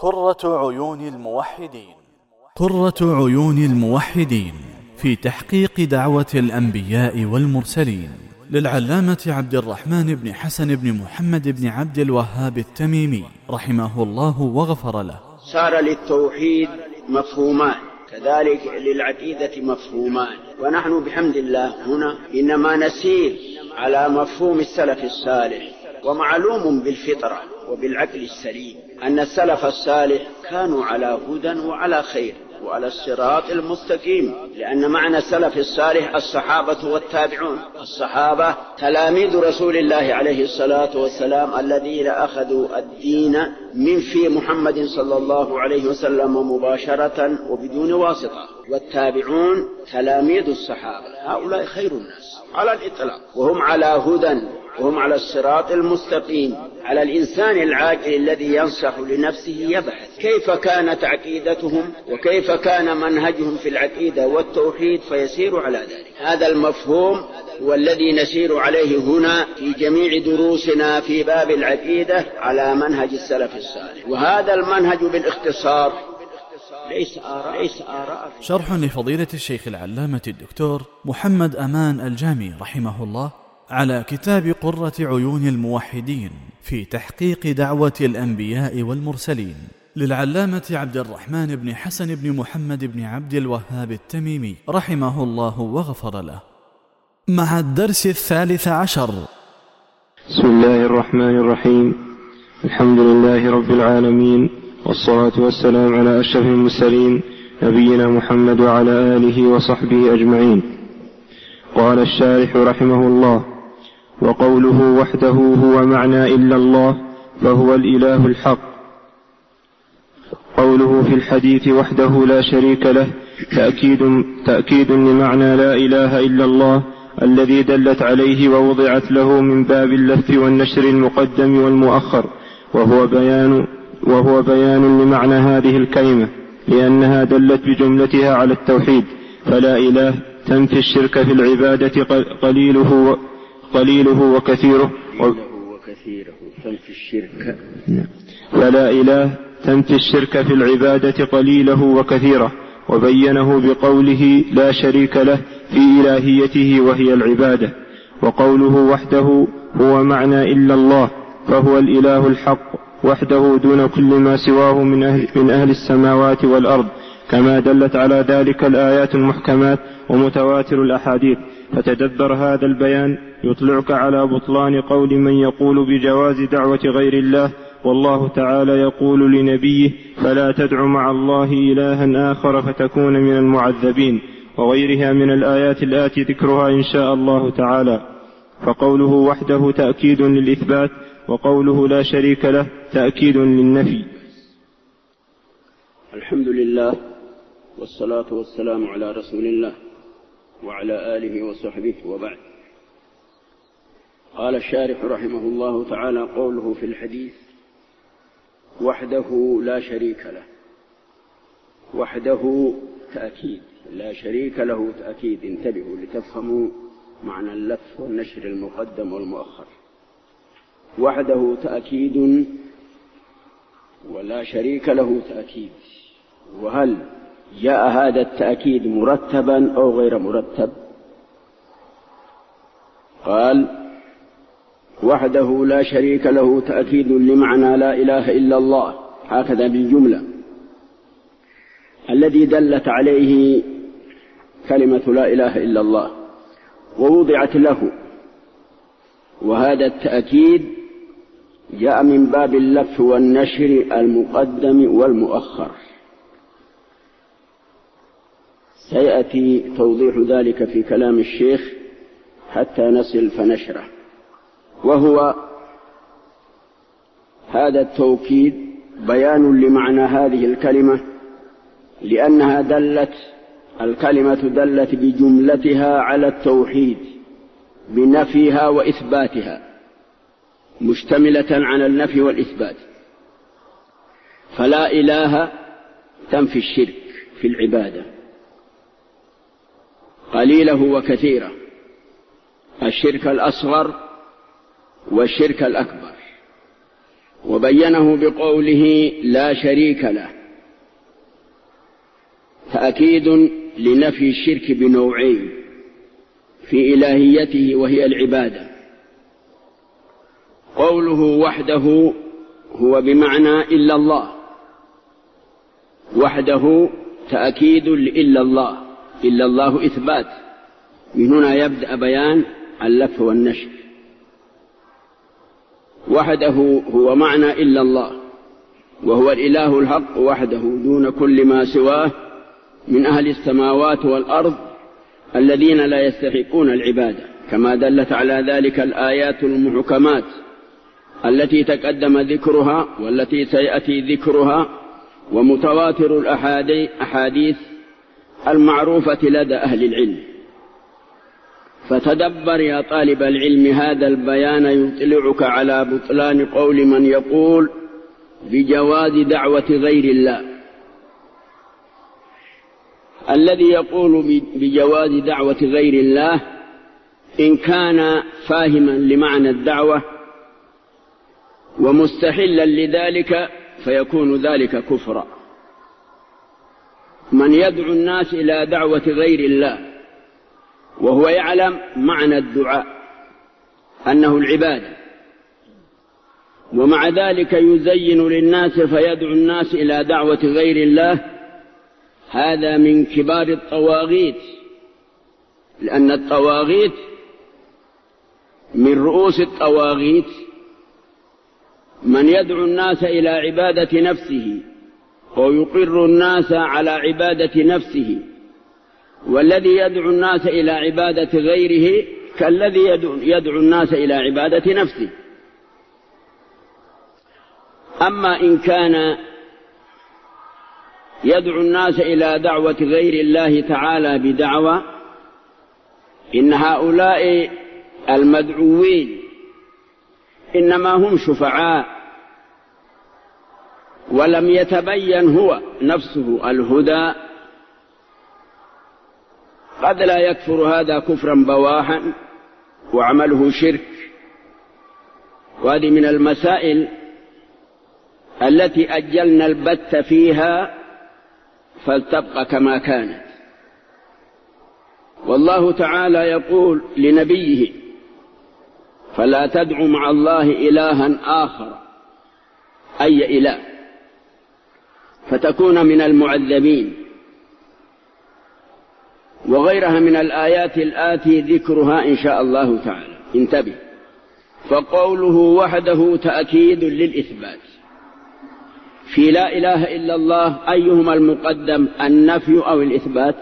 قرة عيون الموحدين. قرة عيون الموحدين في تحقيق دعوة الأنبياء والمرسلين، للعلامة عبد الرحمن بن حسن بن محمد بن عبد الوهاب التميمي رحمه الله وغفر له. صار للتوحيد مفهومان، كذلك للعقيدة مفهومان، ونحن بحمد الله هنا إنما نسير على مفهوم السلف الصالح. ومعلوم بالفطرة وبالعقل السليم أن السلف الصالح كانوا على هدى وعلى خير وعلى الصراط المستقيم، لأن معنى السلف الصالح الصحابة والتابعون. الصحابة تلاميذ رسول الله عليه الصلاة والسلام الذين أخذوا الدين من في محمد صلى الله عليه وسلم مباشرة وبدون واسطة، والتابعون تلاميذ الصحابة. هؤلاء خير الناس على الإطلاق، وهم على هدى وهم على الصراط المستقيم. على الإنسان العاقل الذي ينصح لنفسه يبحث كيف كانت عقيدتهم وكيف كان منهجهم في العقيدة والتوحيد فيسير على ذلك. هذا المفهوم هو الذي نسير عليه هنا في جميع دروسنا في باب العقيدة على منهج السلف الصالح، وهذا المنهج بالاختصار ليس آراء. شرح لفضيلة الشيخ العلامة الدكتور محمد أمان الجامي رحمه الله على كتاب قرة عيون الموحدين في تحقيق دعوة الأنبياء والمرسلين، للعلامة عبد الرحمن بن حسن بن محمد بن عبد الوهاب التميمي رحمه الله وغفر له، مع الدرس 13. بسم الله الرحمن الرحيم. الحمد لله رب العالمين، والصلاة والسلام على أشرف المرسلين نبينا محمد وعلى آله وصحبه أجمعين. قال الشارح رحمه الله: وقوله وحده هو معنى إلا الله فهو الإله الحق. قوله في الحديث وحده لا شريك له تأكيد لمعنى لا إله إلا الله الذي دلت عليه ووضعت له من باب اللف والنشر المقدم والمؤخر، وهو بيان لمعنى هذه الكلمة، لأنها دلت بجملتها على التوحيد. فلا إله تنفي الشرك في العبادة قليله وكثيره تنفي الشرك. فلا إله تنفي الشرك في العبادة قليله وكثيره، وبينه بقوله لا شريك له في إلهيته وهي العبادة. وقوله وحده هو معنى إلا الله فهو الإله الحق وحده دون كل ما سواه من أهل السماوات والأرض، كما دلت على ذلك الآيات المحكمات ومتواتر الأحاديث. فتدبر هذا البيان يطلعك على بطلان قول من يقول بجواز دعوة غير الله، والله تعالى يقول لنبيه: فلا تدع مع الله إلها آخر فتكون من المعذبين، وغيرها من الآيات الآتي ذكرها إن شاء الله تعالى. فقوله وحده تأكيد للإثبات، وقوله لا شريك له تأكيد للنفي. الحمد لله والصلاة والسلام على رسول الله وعلى آله وصحبه، وبعد. قال الشارح رحمه الله تعالى: قوله في الحديث وحده لا شريك له. وحده تأكيد، لا شريك له تأكيد. انتبهوا لتفهموا معنى اللف والنشر المقدم والمؤخر. وحده تأكيد ولا شريك له تأكيد. وهل جاء هذا التأكيد مرتبا أو غير مرتب؟ قال: وحده لا شريك له تأكيد لمعنى لا إله إلا الله، هكذا بالجملة، الذي دلت عليه كلمة لا إله إلا الله ووضعت له. وهذا التأكيد جاء من باب اللف والنشر المقدم والمؤخر، سيأتي توضيح ذلك في كلام الشيخ حتى نصل فنشره. وهو هذا التوكيد بيان لمعنى هذه الكلمة، لأنها الكلمة دلت بجملتها على التوحيد بنفيها وإثباتها، مشتملة على النفي والإثبات. فلا إله تنفي الشرك في العبادة قليله وكثيره، الشرك الأصغر والشرك الأكبر. وبينه بقوله لا شريك له، تأكيد لنفي الشرك بنوعين في إلهيته وهي العبادة. قوله وحده هو بمعنى إلا الله، وحده تأكيد إلا الله، إلا الله إثبات، من هنا يبدأ بيان اللف والنشر. وحده هو معنى إلا الله، وهو الإله الحق وحده دون كل ما سواه من أهل السماوات والأرض الذين لا يستحقون العبادة، كما دلت على ذلك الآيات المحكمات التي تقدم ذكرها والتي سيأتي ذكرها، ومتواتر الأحاديث المعروفة لدى أهل العلم. فتدبر يا طالب العلم هذا البيان يطلعك على بطلان قول من يقول بجواز دعوة غير الله. الذي يقول بجواز دعوة غير الله إن كان فاهما لمعنى الدعوة ومستحلا لذلك فيكون ذلك كفرا. من يدعو الناس إلى دعوة غير الله وهو يعلم معنى الدعاء أنه العبادة، ومع ذلك يزين للناس فيدعو الناس إلى دعوة غير الله، هذا من كبار الطواغيت، لأن الطواغيت من رؤوس الطواغيت من يدعو الناس إلى عبادة نفسه ويقر الناس على عبادة نفسه، والذي يدعو الناس إلى عبادة غيره كالذي يدعو الناس إلى عبادة نفسه. أما إن كان يدعو الناس إلى دعوة غير الله تعالى بدعوى، إن هؤلاء المدعوين إنما هم شفعاء، ولم يتبين هو نفسه الهدى، قد لا يكفر هذا كفرا بواحا وعمله شرك. وهذه من المسائل التي أجلنا البت فيها فلتبقى كما كانت. والله تعالى يقول لنبيه فلا تدع مع الله إلها آخر، أي إله، فتكون من المعذبين. وغيرها من الآيات الآتي ذكرها إن شاء الله تعالى. انتبه، فقوله وحده تأكيد للإثبات. في لا إله إلا الله أيهما المقدم، النفي أو الإثبات؟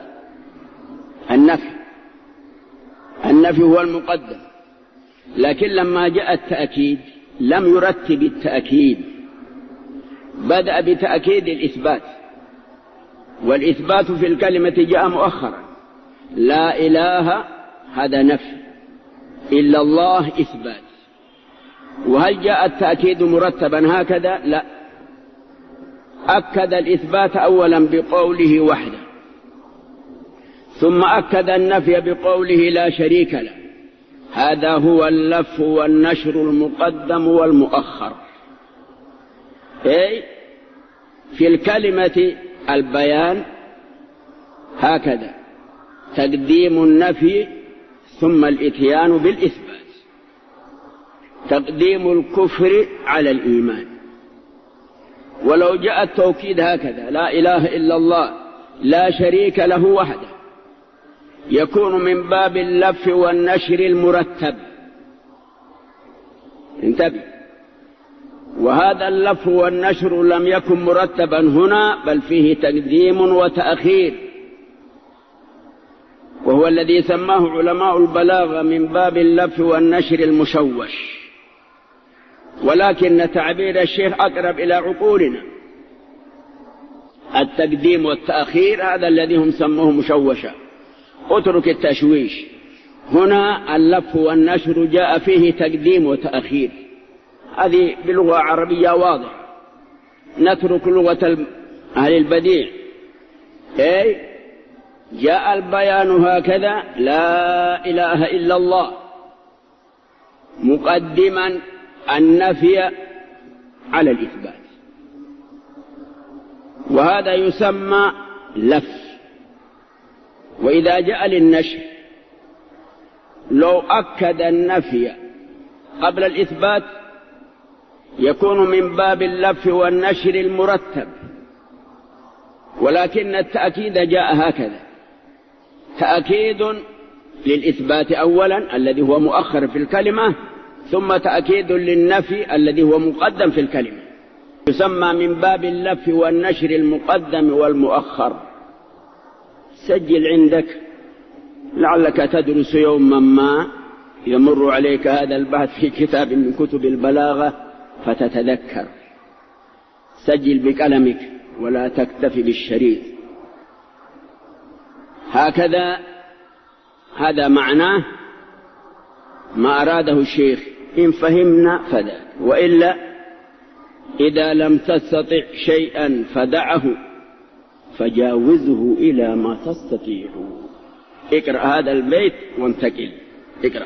النفي هو المقدم، لكن لما جاء التأكيد لم يرتب التأكيد، بدأ بتأكيد الإثبات، والإثبات في الكلمة جاء مؤخرا. لا إله هذا نفي، إلا الله إثبات. وهل جاء التأكيد مرتبا هكذا؟ لا، أكد الإثبات أولا بقوله وحده، ثم أكد النفي بقوله لا شريك له. هذا هو اللف والنشر المقدم والمؤخر. أي في الكلمة البيان هكذا، تقديم النفي ثم الإتيان بالإثبات، تقديم الكفر على الإيمان. ولو جاء التوكيد هكذا لا إله إلا الله لا شريك له وحده، يكون من باب اللف والنشر المرتب. انتبه، وهذا اللف والنشر لم يكن مرتبا هنا، بل فيه تقديم وتأخير، وهو الذي سماه علماء البلاغة من باب اللف والنشر المشوش، ولكن تعبير الشيخ أقرب إلى عقولنا. التقديم والتأخير هذا الذي هم سموه مشوشا، اترك التشويش. هنا اللف والنشر جاء فيه تقديم وتأخير، هذه بلغة عربية واضحة. نترك لغة أهل البديع. أي جاء البيان هكذا لا إله إلا الله، مقدما النفي على الإثبات، وهذا يسمى لف. وإذا جاء للنشر لو أكد النفي قبل الإثبات يكون من باب اللف والنشر المرتب، ولكن التأكيد جاء هكذا: تأكيد للإثبات أولا الذي هو مؤخر في الكلمة، ثم تأكيد للنفي الذي هو مقدم في الكلمة، يسمى من باب اللف والنشر المقدم والمؤخر. سجل عندك لعلك تدرس يوما ما يمر عليك هذا البحث في كتاب من كتب البلاغة فتتذكر. سجل بقلمك ولا تكتفي بالشريط. هكذا هذا معناه ما أراده الشيخ، إن فهمنا فذاك، وإلا إذا لم تستطع شيئا فدعه فجاوزه إلى ما تستطيع. اقرأ هذا البيت وانتقل. اقرأ.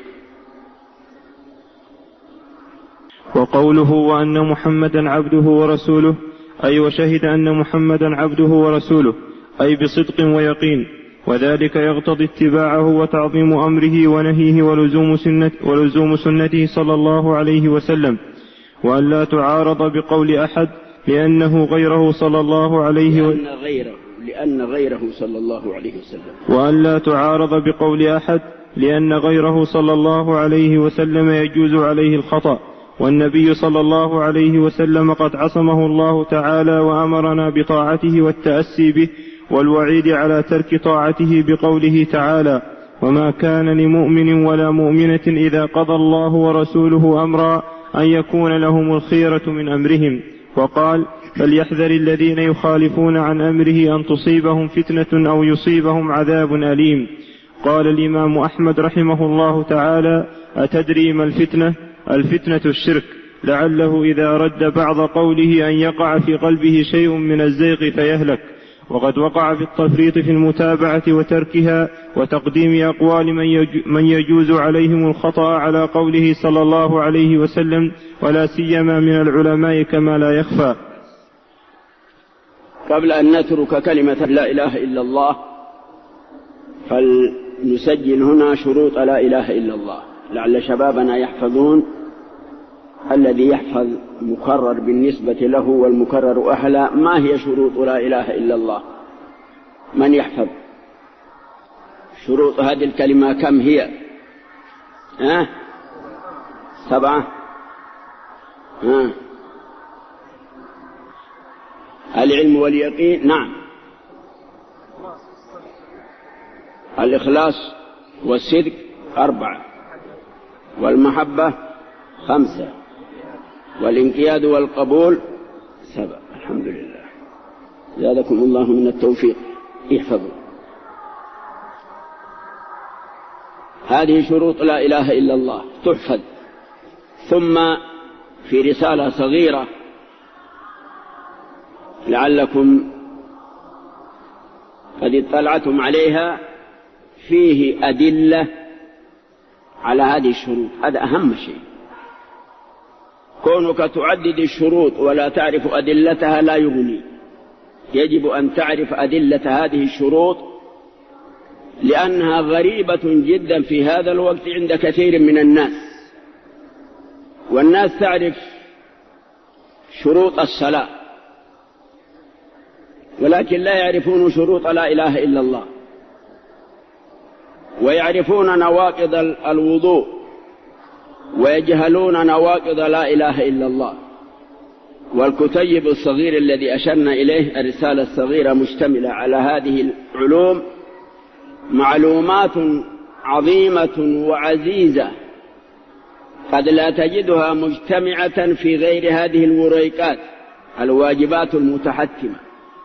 وقوله وأن محمدا عبده ورسوله، أي وشهد أن محمدا عبده ورسوله، أي بصدق ويقين، وذلك يقتضي اتباعه وتعظيم أمره ونهيه ولزوم سنته صلى الله عليه وسلم، وأن لا تعارض بقول أحد لأنه غيره صلى الله عليه وسلم، لأن غيره صلى الله عليه وسلم، وأن لا تعارض بقول أحد لأن غيره صلى الله عليه وسلم يجوز عليه الخطأ، والنبي صلى الله عليه وسلم قد عصمه الله تعالى وأمرنا بطاعته والتأسي به، والوعيد على ترك طاعته بقوله تعالى: وما كان لمؤمن ولا مؤمنة إذا قضى الله ورسوله أمرا أن يكون لهم الخيرة من أمرهم. وقال: فليحذر الذين يخالفون عن أمره أن تصيبهم فتنة أو يصيبهم عذاب أليم. قال الإمام أحمد رحمه الله تعالى: أتدري ما الفتنة؟ الفتنة الشرك، لعله إذا رد بعض قوله أن يقع في قلبه شيء من الزيغ فيهلك. وقد وقع في التفريط في المتابعة وتركها وتقديم أقوال من يجوز عليهم الخطأ على قوله صلى الله عليه وسلم، ولا سيما من العلماء كما لا يخفى. قبل أن نترك كلمة لا إله إلا الله فلنسجل هنا شروط لا إله إلا الله، لعل شبابنا يحفظون. الذي يحفظ مكرر بالنسبة له والمكرر أحلى. ما هي شروط لا إله إلا الله؟ من يحفظ شروط هذه الكلمة؟ كم هي؟ 7. العلم واليقين، نعم. الإخلاص والصدق 4، والمحبة 5، والانقياد والقبول 7. الحمد لله، زادكم الله من التوفيق. احفظوا هذه شروط لا إله إلا الله، تحفظ. ثم في رسالة صغيرة لعلكم قد اطلعتم عليها، فيه أدلة على هذه الشروط. هذا أهم شيء. كونك تعدد الشروط ولا تعرف أدلتها لا يغني. يجب أن تعرف أدلة هذه الشروط، لأنها غريبة جدا في هذا الوقت عند كثير من الناس. والناس تعرف شروط الصلاة ولكن لا يعرفون شروط لا إله إلا الله، ويعرفون نواقض الوضوء ويجهلون نواقض لا إله إلا الله. والكتيب الصغير الذي أشرنا إليه، الرسالة الصغيرة، مشتملة على هذه العلوم، معلومات عظيمة وعزيزة قد لا تجدها مجتمعة في غير هذه الوريقات الواجبات المتحتمة.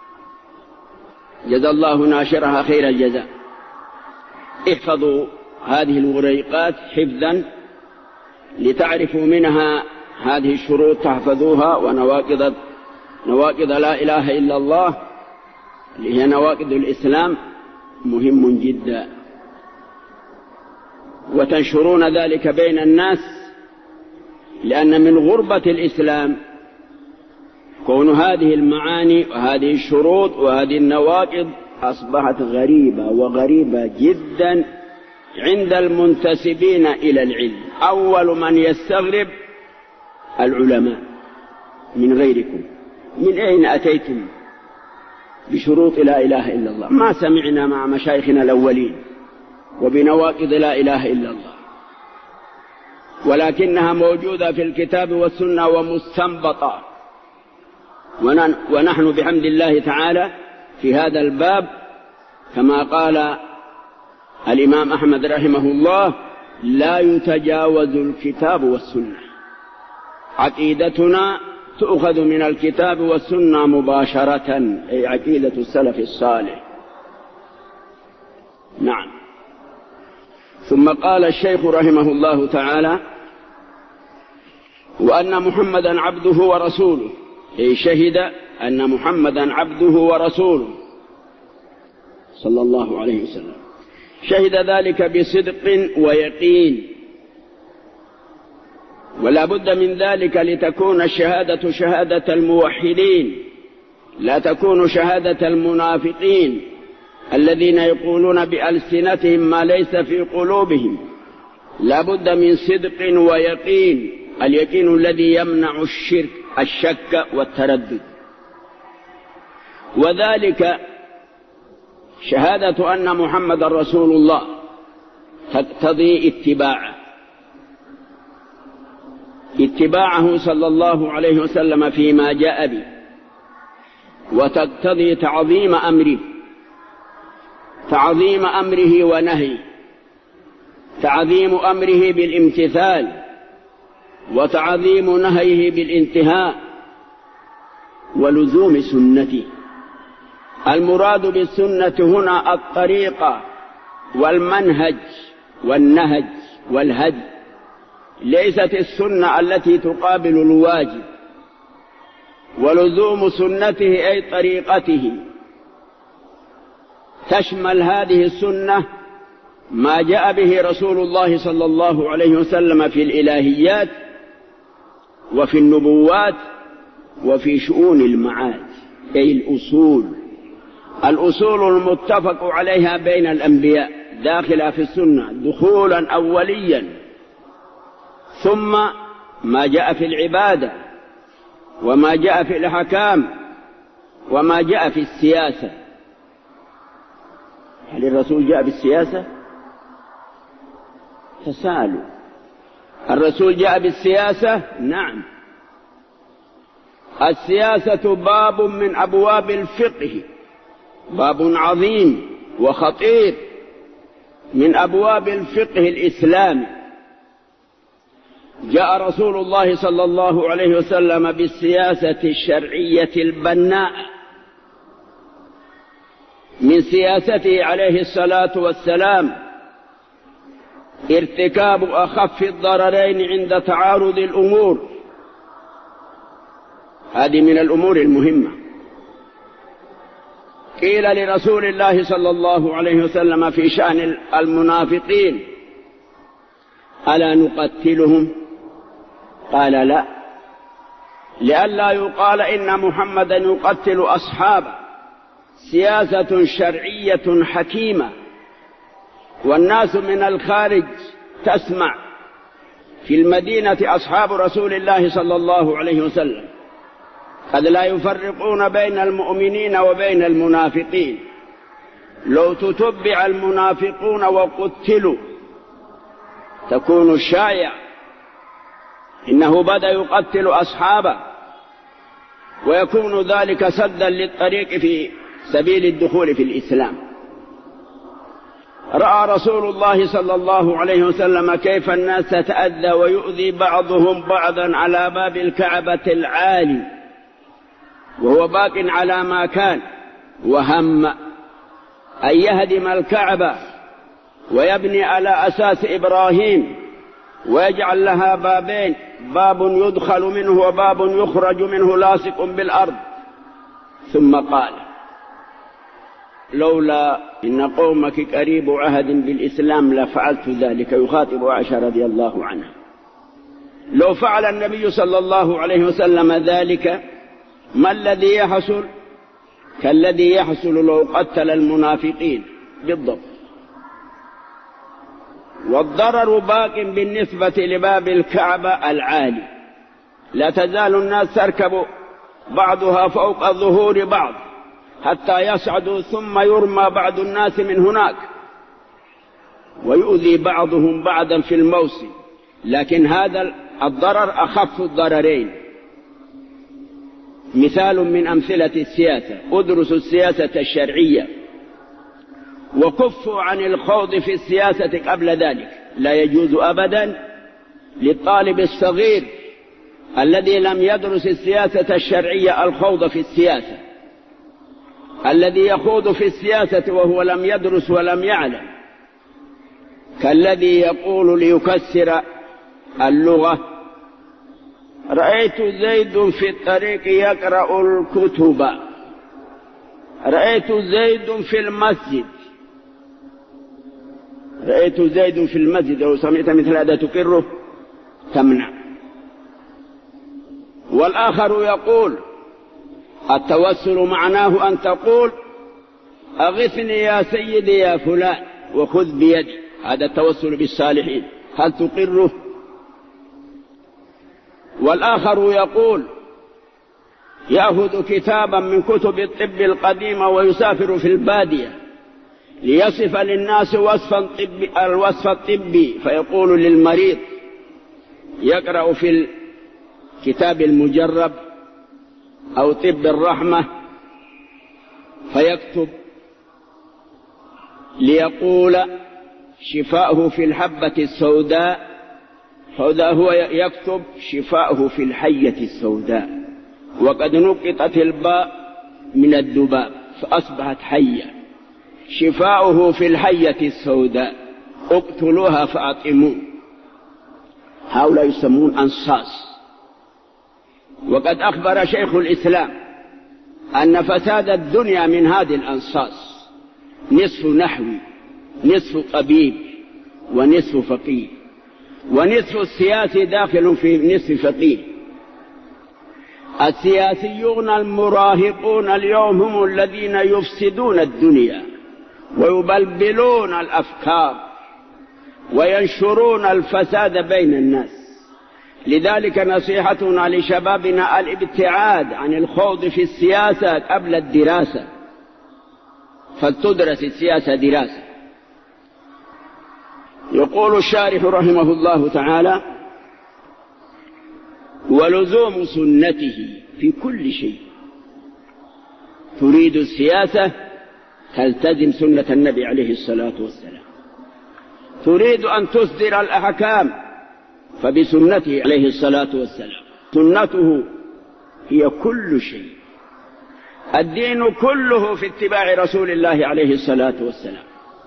جزا الله ناشرها خير الجزاء. احفظوا هذه الوريقات حفظا لتعرفوا منها هذه الشروط، تحفظوها. ونواقض لا إله إلا الله اللي هي نواقض الإسلام مهم جدا، وتنشرون ذلك بين الناس، لأن من غربة الإسلام كون هذه المعاني وهذه الشروط وهذه النواقض أصبحت غريبة وغريبة جدا عند المنتسبين إلى العلم. أول من يستغرب العلماء من غيركم، من أين أتيتم بشروط لا إله إلا الله؟ ما سمعنا مع مشايخنا الأولين وبنواقض لا إله إلا الله، ولكنها موجودة في الكتاب والسنة ومستنبطة، ونحن بحمد الله تعالى في هذا الباب كما قال الإمام أحمد رحمه الله: لا يتجاوز الكتاب والسنة. عقيدتنا تؤخذ من الكتاب والسنة مباشرة، أي عقيدة السلف الصالح. نعم. ثم قال الشيخ رحمه الله تعالى: وأن محمدا عبده ورسوله، أي شهد أن محمدا عبده ورسوله صلى الله عليه وسلم، شهد ذلك بصدق ويقين، ولا بد من ذلك لتكون الشهادة شهادة الموحدين، لا تكون شهادة المنافقين الذين يقولون بألسنتهم ما ليس في قلوبهم. لا بد من صدق ويقين، اليقين الذي يمنع الشك والتردد، وذلك شهادة أن محمد رسول الله تقتضي اتباعه صلى الله عليه وسلم فيما جاء به، وتقتضي تعظيم أمره ونهيه، تعظيم أمره بالامتثال وتعظيم نهيه بالانتهاء ولزوم سنته. المراد بالسنة هنا الطريقة والمنهج والنهج والهدي، ليست السنة التي تقابل الواجب. ولزوم سنته أي طريقته، تشمل هذه السنة ما جاء به رسول الله صلى الله عليه وسلم في الإلهيات وفي النبوات وفي شؤون المعاد، أي الأصول المتفق عليها بين الأنبياء داخلة في السنة دخولا أوليا، ثم ما جاء في العبادة وما جاء في الأحكام وما جاء في السياسة. هل الرسول جاء بالسياسة؟ تساءلوا. الرسول جاء بالسياسة؟ نعم. السياسة باب من أبواب الفقه، باب عظيم وخطير من أبواب الفقه الإسلامي. جاء رسول الله صلى الله عليه وسلم بالسياسة الشرعية البناء، من سياسته عليه الصلاة والسلام ارتكاب أخف الضررين عند تعارض الأمور. هذه من الأمور المهمة. قيل لرسول الله صلى الله عليه وسلم في شأن المنافقين: ألا نقتلهم؟ قال: لا، لئلا يقال إن محمدا يقتل أصحابه. سياسة شرعية حكيمة، والناس من الخارج تسمع. في المدينة أصحاب رسول الله صلى الله عليه وسلم قد لا يفرقون بين المؤمنين وبين المنافقين. لو تتبع المنافقون وقتلوا تكون الشائع إنه بدأ يقتل أصحابه، ويكون ذلك سدا للطريق في سبيل الدخول في الإسلام. رأى رسول الله صلى الله عليه وسلم كيف الناس تتأذى ويؤذي بعضهم بعضا على باب الكعبة العالي وهو باق على ما كان، وهم أن يهدم الكعبة ويبني على أساس إبراهيم ويجعل لها بابين، باب يدخل منه وباب يخرج منه لاصق بالأرض. ثم قال: لولا إن قومك قريب عهد بالإسلام لفعلت ذلك. يخاطب عائشة رضي الله عنها. لو فعل النبي صلى الله عليه وسلم ذلك ما الذي يحصل؟ كالذي يحصل لو قتل المنافقين بالضبط. والضرر باق بالنسبة لباب الكعبة العالي، لا تزال الناس تركب بعضها فوق ظهور بعض حتى يصعدوا، ثم يرمى بعض الناس من هناك ويؤذي بعضهم بعضا في الموسم. لكن هذا الضرر أخف الضررين. مثال من أمثلة السياسة: ادرسوا السياسة الشرعية وكفوا عن الخوض في السياسة قبل ذلك. لا يجوز أبدا للطالب الصغير الذي لم يدرس السياسة الشرعية الخوض في السياسة. الذي يخوض في السياسة وهو لم يدرس ولم يعلم كالذي يقول ليكسر اللغة: رأيت زيد في الطريق يقرأ الكتب، رأيت زيد في المسجد. رأيت زيد في المسجد، لو سمعت مثل هذا تقره تمنع. والآخر يقول: التوسل معناه أن تقول: أغثني يا سيدي يا فلان وخذ بيدي. هذا التوسل بالصالحين، هل تقره؟ والآخر يقول: يأخذ كتابا من كتب الطب القديمة ويسافر في البادية ليصف للناس الوصف الطبي، فيقول للمريض: يقرأ في الكتاب المجرب أو طب الرحمة فيكتب ليقول شفاؤه في الحبة السوداء، فإذا هو يكتب شفاؤه في الحية السوداء، وقد نقطت الباء من الذباب فأصبحت حية. شفاؤه في الحية السوداء، اقتلوها فأطعموه. هؤلاء يسمون أنصاص. وقد أخبر شيخ الإسلام أن فساد الدنيا من هذه الأنصاص: نصف نحوي، نصف طبيب، ونصف فقيه، ونصف السياسي داخل في نصف فقيه. السياسيون المراهقون اليوم هم الذين يفسدون الدنيا ويبلبلون الأفكار وينشرون الفساد بين الناس. لذلك نصيحتنا لشبابنا الابتعاد عن الخوض في السياسة قبل الدراسة، فلتدرس السياسة دراسة. يقول الشارح رحمه الله تعالى: ولزوم سنته في كل شيء. تريد السياسة تلتزم سنة النبي عليه الصلاة والسلام. تريد أن تصدر الأحكام فبسنته عليه الصلاة والسلام. سنته هي كل شيء. الدين كله في اتباع رسول الله عليه الصلاة والسلام،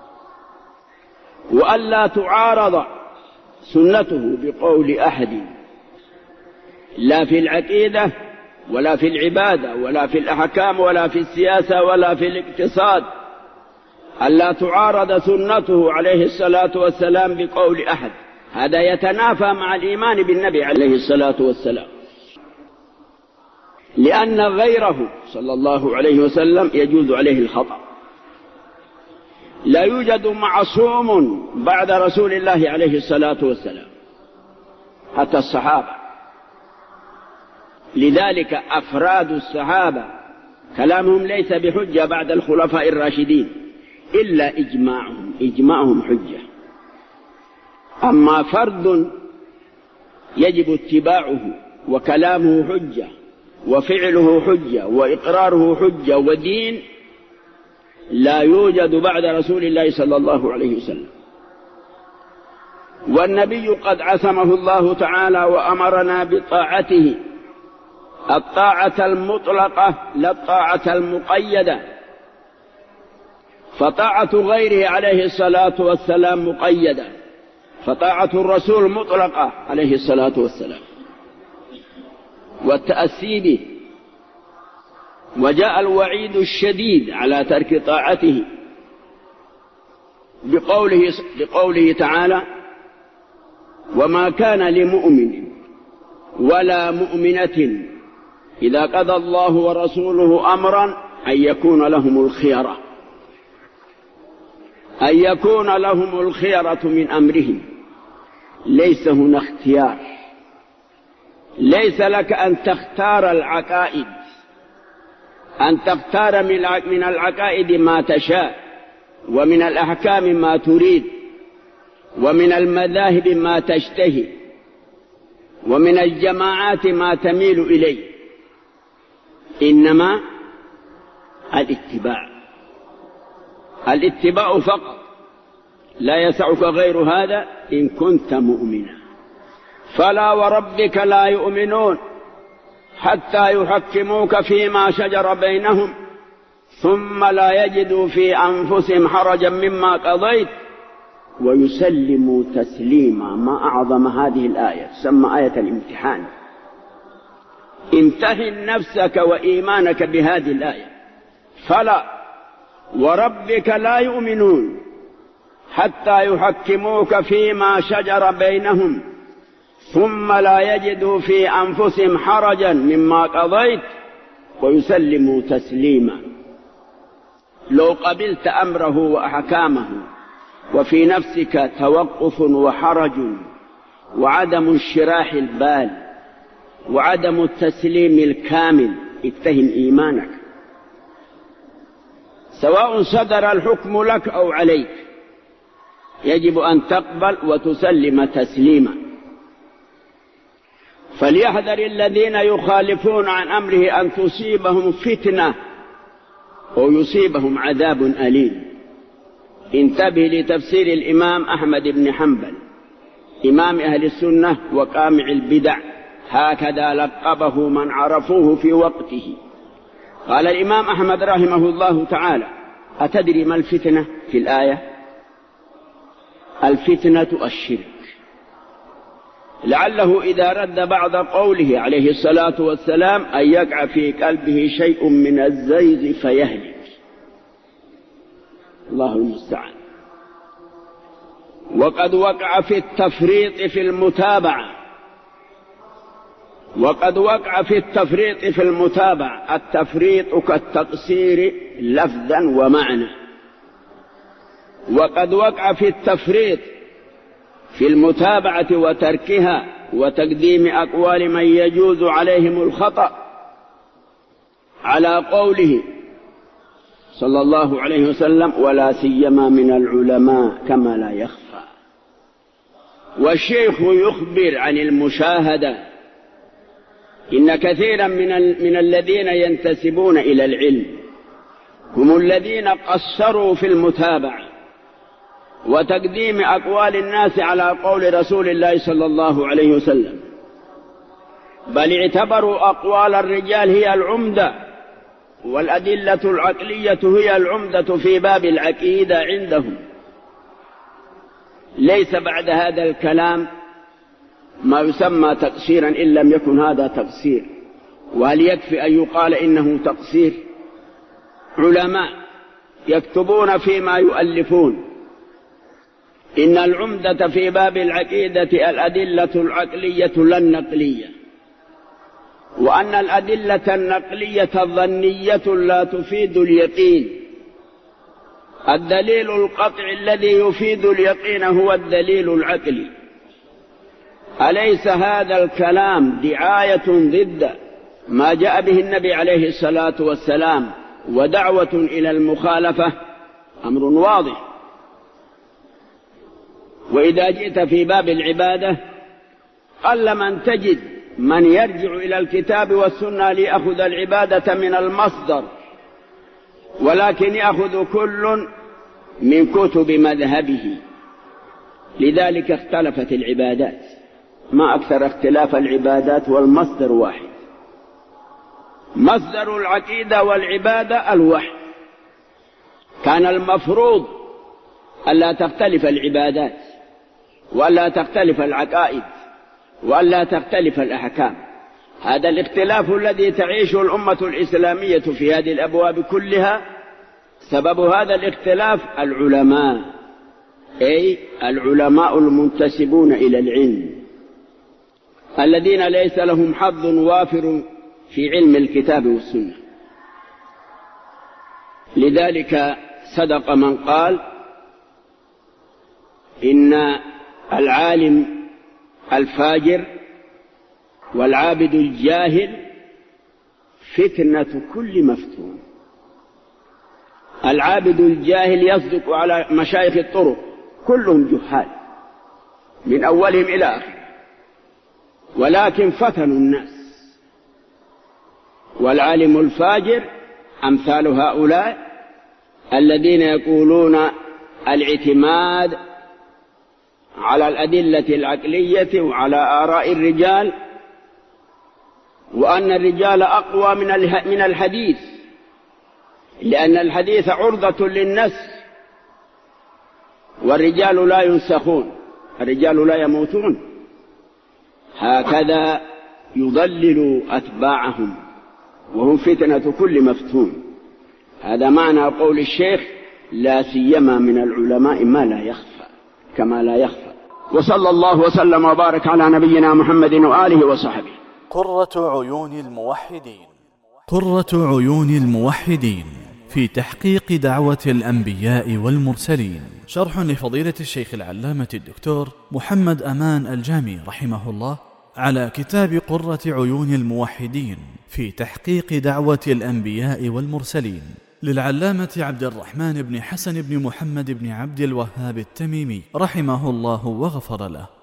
وألا تعارض سنته بقول أحد، لا في العقيدة ولا في العبادة ولا في الأحكام ولا في السياسة ولا في الاقتصاد. ألا تعارض سنته عليه الصلاة والسلام بقول أحد، هذا يتنافى مع الإيمان بالنبي عليه الصلاة والسلام، لأن غيره صلى الله عليه وسلم يجوز عليه الخطأ. لا يوجد معصوم بعد رسول الله عليه الصلاة والسلام، حتى الصحابة. لذلك أفراد الصحابة كلامهم ليس بحجة بعد الخلفاء الراشدين إلا إجماعهم حجة. أما فرد يجب اتباعه وكلامه حجة وفعله حجة وإقراره حجة ودين، لا يوجد بعد رسول الله صلى الله عليه وسلم. والنبي قد عصمه الله تعالى وأمرنا بطاعته، الطاعة المطلقة لا الطاعة المقيدة. فطاعة غيره عليه الصلاة والسلام مقيدة، فطاعة الرسول مطلقة عليه الصلاة والسلام والتأسي به. وجاء الوعيد الشديد على ترك طاعته بقوله تعالى: وما كان لمؤمن ولا مؤمنة إذا قضى الله ورسوله أمرا أن يكون لهم الخيرة، أن يكون لهم الخيرة من أمرهم. ليس هنا اختيار، ليس لك أن تختار العقائد، أن تختار من العقائد ما تشاء، ومن الأحكام ما تريد، ومن المذاهب ما تشتهي، ومن الجماعات ما تميل إليه. إنما الاتباع فقط، لا يسعك غير هذا إن كنت مؤمنا. فلا وربك لا يؤمنون حتى يحكموك فيما شجر بينهم ثم لا يجدوا في أنفسهم حرجا مما قضيت ويسلموا تسليما. ما أعظم هذه الآية، تسمى آية الامتحان. امتحن نفسك وإيمانك بهذه الآية. فلا وربك لا يؤمنون حتى يحكموك فيما شجر بينهم ثم لا يجدوا في أنفسهم حرجا مما قضيت ويسلموا تسليما. لو قبلت أمره وأحكامه وفي نفسك توقف وحرج وعدم انشراح البال وعدم التسليم الكامل، اتهم إيمانك. سواء صدر الحكم لك أو عليك، يجب أن تقبل وتسلم تسليما. فليحذر الذين يخالفون عن أمره أن تصيبهم فتنة أو يصيبهم عذاب أليم. انتبه لتفسير الإمام أحمد بن حنبل إمام أهل السنة وقامع البدع، هكذا لقبه من عرفوه في وقته. قال الإمام أحمد رحمه الله تعالى: أتدري ما الفتنة في الآية؟ الفتنة الشرك. لعله إذا رد بعض قوله عليه الصلاة والسلام أن يقع في قلبه شيء من الزيغ فيهلك. الله المستعان. وقد وقع في التفريط في المتابعة، وقد وقع في التفريط في المتابعة. التفريط كالتقصير لفظا ومعنى. وقد وقع في التفريط في المتابعة وتركها وتقديم أقوال من يجوز عليهم الخطأ على قوله صلى الله عليه وسلم: ولا سيما من العلماء كما لا يخفى. والشيخ يخبر عن المشاهدة. إن كثيرا من الذين ينتسبون إلى العلم هم الذين قصروا في المتابعة وتقديم أقوال الناس على قول رسول الله صلى الله عليه وسلم، بل اعتبروا أقوال الرجال هي العمدة، والأدلة العقلية هي العمدة في باب العقيدة عندهم. ليس بعد هذا الكلام ما يسمى تقصيرا إن لم يكن هذا تقصير. وهل يكفي أن يقال إنه تقصير؟ علماء يكتبون فيما يؤلفون: إن العمدة في باب العقيدة الأدلة العقلية لا النقلية، وأن الأدلة النقلية الظنية لا تفيد اليقين. الدليل القطع الذي يفيد اليقين هو الدليل العقلي. أليس هذا الكلام دعاية ضد ما جاء به النبي عليه الصلاة والسلام ودعوة إلى المخالفة؟ أمر واضح. وإذا جئت في باب العبادة قل من تجد من يرجع إلى الكتاب والسنة ليأخذ العبادة من المصدر، ولكن يأخذ كل من كتب مذهبه. لذلك اختلفت العبادات. ما أكثر اختلاف العبادات والمصدر واحد. مصدر العقيدة والعبادة الوحي. كان المفروض ألا تختلف العبادات وألا تختلف العقائد وألا تختلف الأحكام. هذا الاختلاف الذي تعيشه الأمة الإسلامية في هذه الأبواب كلها سبب هذا الاختلاف العلماء، أي العلماء المنتسبون إلى العلم، الذين ليس لهم حظ وافر في علم الكتاب والسنة. لذلك صدق من قال إن العالم الفاجر والعابد الجاهل فتنة كل مفتون. العابد الجاهل يصدق على مشايخ الطرق كلهم جهال من أولهم إلى آخر، ولكن فتنوا الناس. والعالم الفاجر أمثال هؤلاء الذين يقولون الاعتماد على الأدلة العقلية وعلى آراء الرجال، وأن الرجال أقوى من الحديث، لأن الحديث عرضة للنسخ، والرجال لا ينسخون، الرجال لا يموتون. هكذا يضلل أتباعهم وهم فتنة كل مفتون. هذا معنى قول الشيخ: لا سيما من العلماء ما لا يخفى كما لا يخفى. وصلى الله وسلم وبارك على نبينا محمد وآله وصحبه. قرة عيون الموحدين. قرة عيون الموحدين في تحقيق دعوة الأنبياء والمرسلين، شرح لفضيلة الشيخ العلامة الدكتور محمد أمان الجامي رحمه الله على كتاب قرة عيون الموحدين في تحقيق دعوة الأنبياء والمرسلين للعلامة عبد الرحمن بن حسن بن محمد بن عبد الوهاب التميمي رحمه الله وغفر له.